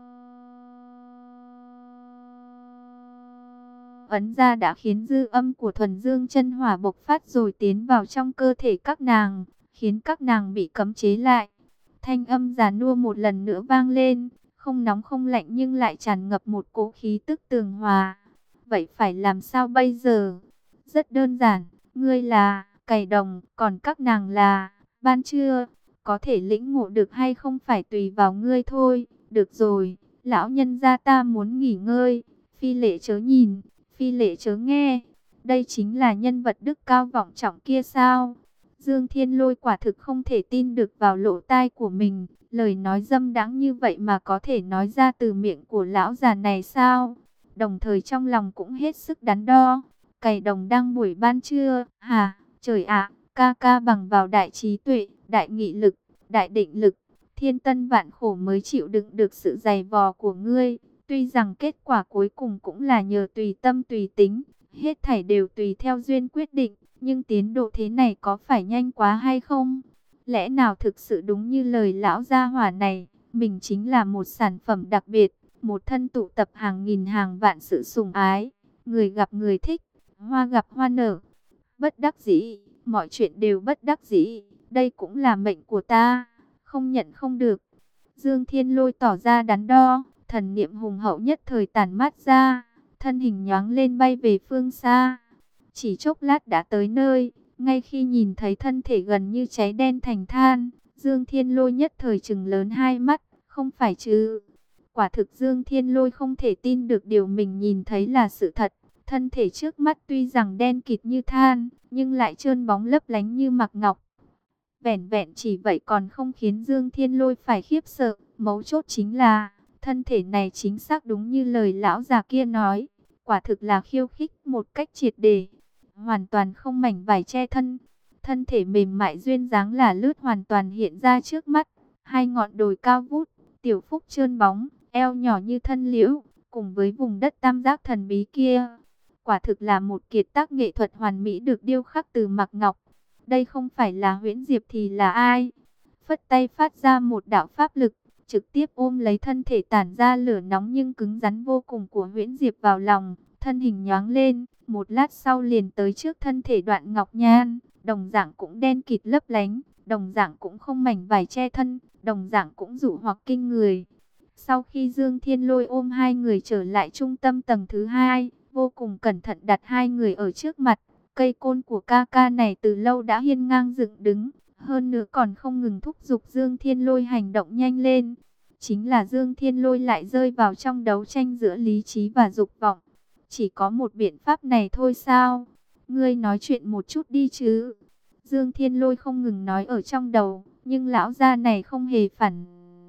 ấn ra đã khiến dư âm của thuần dương chân hỏa bộc phát rồi tiến vào trong cơ thể các nàng, khiến các nàng bị cấm chế lại. Thanh âm già nua một lần nữa vang lên, không nóng không lạnh nhưng lại tràn ngập một cỗ khí tức tường hòa. Vậy phải làm sao bây giờ? Rất đơn giản, ngươi là Cày Đồng, còn các nàng là Ban Trưa. Có thể lĩnh ngộ được hay không phải tùy vào ngươi thôi. Được rồi, lão nhân gia ta muốn nghỉ ngơi. Phi lệ chớ nhìn, phi lệ chớ nghe. Đây chính là nhân vật đức cao vọng trọng kia sao? Dương Thiên Lôi quả thực không thể tin được vào lỗ tai của mình. Lời nói dâm đãng như vậy mà có thể nói ra từ miệng của lão già này sao? Đồng thời trong lòng cũng hết sức đắn đo. Cày Đồng đang buổi ban trưa, hả? Trời ạ, ca ca bằng vào đại trí tuệ, đại nghị lực, đại định lực, thiên tân vạn khổ mới chịu đựng được sự dày vò của ngươi. Tuy rằng kết quả cuối cùng cũng là nhờ tùy tâm tùy tính, hết thảy đều tùy theo duyên quyết định, nhưng tiến độ thế này có phải nhanh quá hay không? Lẽ nào thực sự đúng như lời lão gia hỏa này, mình chính là một sản phẩm đặc biệt, một thân tụ tập hàng nghìn hàng vạn sự sủng ái, người gặp người thích, hoa gặp hoa nở. Bất đắc dĩ, mọi chuyện đều bất đắc dĩ, đây cũng là mệnh của ta, không nhận không được. Dương Thiên Lôi tỏ ra đắn đo, thần niệm hùng hậu nhất thời tản mát ra, thân hình nhoáng lên bay về phương xa. Chỉ chốc lát đã tới nơi, ngay khi nhìn thấy thân thể gần như cháy đen thành than, Dương Thiên Lôi nhất thời trừng lớn hai mắt, không phải chứ. Quả thực Dương Thiên Lôi không thể tin được điều mình nhìn thấy là sự thật. Thân thể trước mắt tuy rằng đen kịt như than, nhưng lại trơn bóng lấp lánh như mặc ngọc. Vẻn vẹn chỉ vậy còn không khiến Dương Thiên Lôi phải khiếp sợ. Mấu chốt chính là, thân thể này chính xác đúng như lời lão già kia nói. Quả thực là khiêu khích một cách triệt để, hoàn toàn không mảnh vải che thân. Thân thể mềm mại duyên dáng là lướt hoàn toàn hiện ra trước mắt. Hai ngọn đồi cao vút, tiểu phúc trơn bóng, eo nhỏ như thân liễu, cùng với vùng đất tam giác thần bí kia. Quả thực là một kiệt tác nghệ thuật hoàn mỹ được điêu khắc từ mặc ngọc. Đây không phải là Huyễn Diệp thì là ai? Phất tay phát ra một đạo pháp lực, trực tiếp ôm lấy thân thể tản ra lửa nóng nhưng cứng rắn vô cùng của Huyễn Diệp vào lòng. Thân hình nhoáng lên, một lát sau liền tới trước thân thể Đoạn Ngọc Nhan. Đồng dạng cũng đen kịt lấp lánh, đồng dạng cũng không mảnh vải che thân, đồng dạng cũng dụ hoặc kinh người. Sau khi Dương Thiên Lôi ôm hai người trở lại trung tâm tầng thứ hai, vô cùng cẩn thận đặt hai người ở trước mặt. Cây côn của ca ca này từ lâu đã hiên ngang dựng đứng, hơn nữa còn không ngừng thúc giục Dương Thiên Lôi hành động nhanh lên. Chính là Dương Thiên Lôi lại rơi vào trong đấu tranh giữa lý trí và dục vọng. Chỉ có một biện pháp này thôi sao? Ngươi nói chuyện một chút đi chứ. Dương Thiên Lôi không ngừng nói ở trong đầu, nhưng lão gia này không hề phản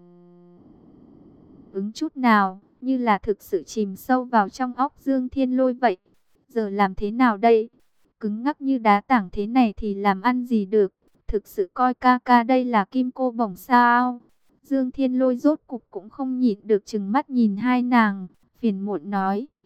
ứng chút nào, như là thực sự chìm sâu vào trong óc Dương Thiên Lôi vậy. Giờ làm thế nào đây? Cứng ngắc như đá tảng thế này thì làm ăn gì được? Thực sự coi ca ca đây là kim cô bổng sao? Dương Thiên Lôi rốt cục cũng không nhịn được trừng mắt nhìn hai nàng, phiền muộn nói.